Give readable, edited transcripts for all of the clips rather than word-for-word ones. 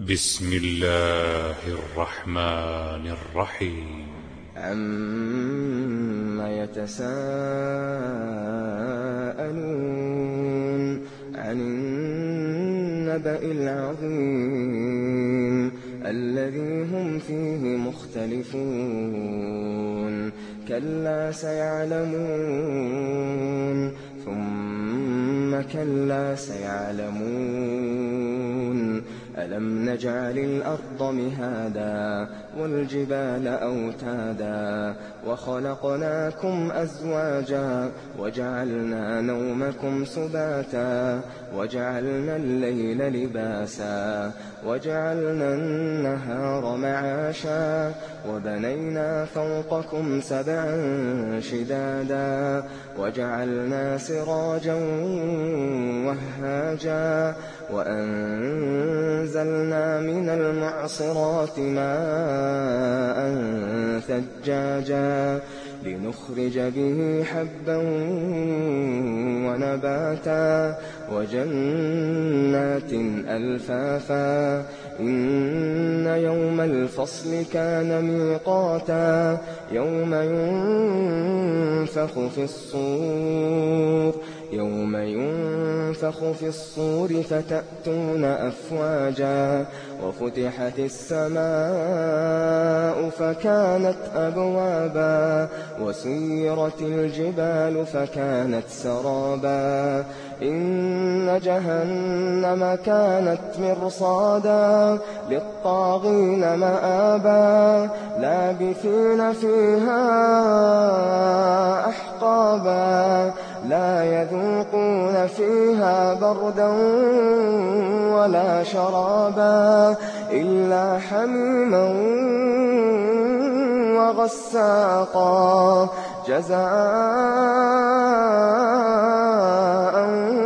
بسم الله الرحمن الرحيم. عما يتساءلون عن النبأ العظيم الذي هم فيه مختلفون كلا سيعلمون ثم كلا سيعلمون ألم نجعل الأرض مهادا والجبال أوتادا وخلقناكم أزواجا وجعلنا نومكم سباتا وجعلنا الليل لباسا وجعلنا النهار معاشا وبنينا فوقكم سبعا شدادا وجعلنا سراجا وهاجا وأنزلنا من المعصرات ماء ثجاجا لنخرج به حبا ونباتا وجنات ألفافا إن يوم الفصل كان ميقاتا يوم ينفخ في الصور فتأتون أفواجا وفتحت السماء فكانت أبوابا وسيرت الجبال فكانت سرابا إن جهنم كانت مرصادا للطاغين مآبا لابثين فيها أحقابا لا يذوقون فيها بردا ولا شرابا إلا حميما وغساقا جزاء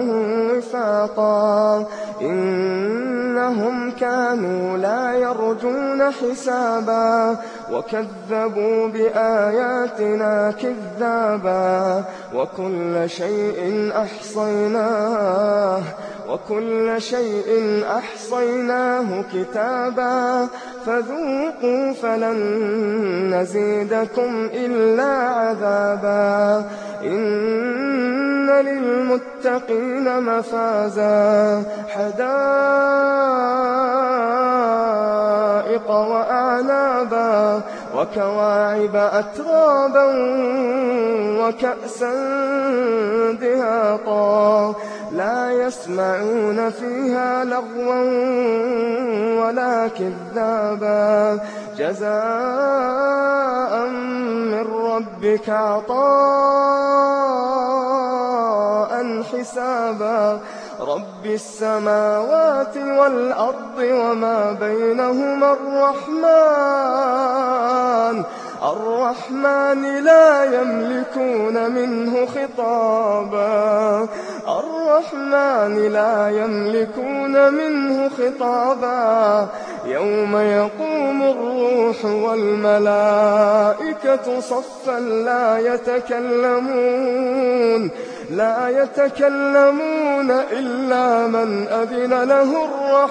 وفاقا إنهم كانوا لا يرجون حسابا وكذبوا بآياتنا كذابا وكل شيء أحصيناه كتابا فذوقوا فلن نزيدكم إلا عذابا إن للمتقين مفازا حدائق وأعنابا وكواعب أترابا وكأسا دهاقا لا يسمعون فيها لغوا ولا كذابا جزاء من ربك عطاء حسابا رب السماوات والأرض وما بينهما الرحمن لا يملكون منه خطابا يوم يقوم الروح والملائكة صفا لا يتكلمون إلا من أذن له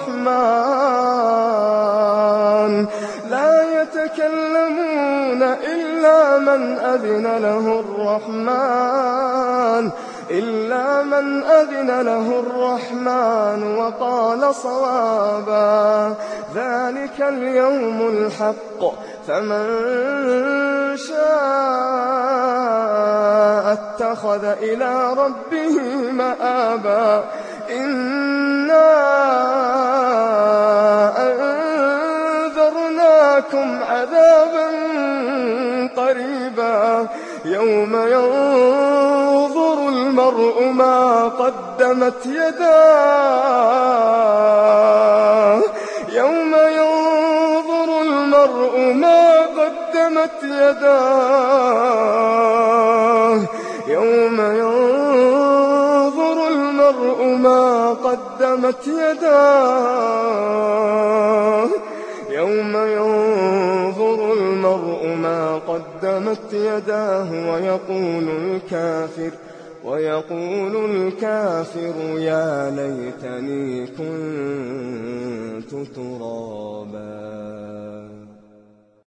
الرحمن وقال صوابا ذلك اليوم الحق فمن شاء اتخذ إلى ربه مآبا إنا أنذرناكم عذابا قريبا يوم ينظر المرء ما قدمت يداه ويقول الكافر يا ليتني كنت ترابا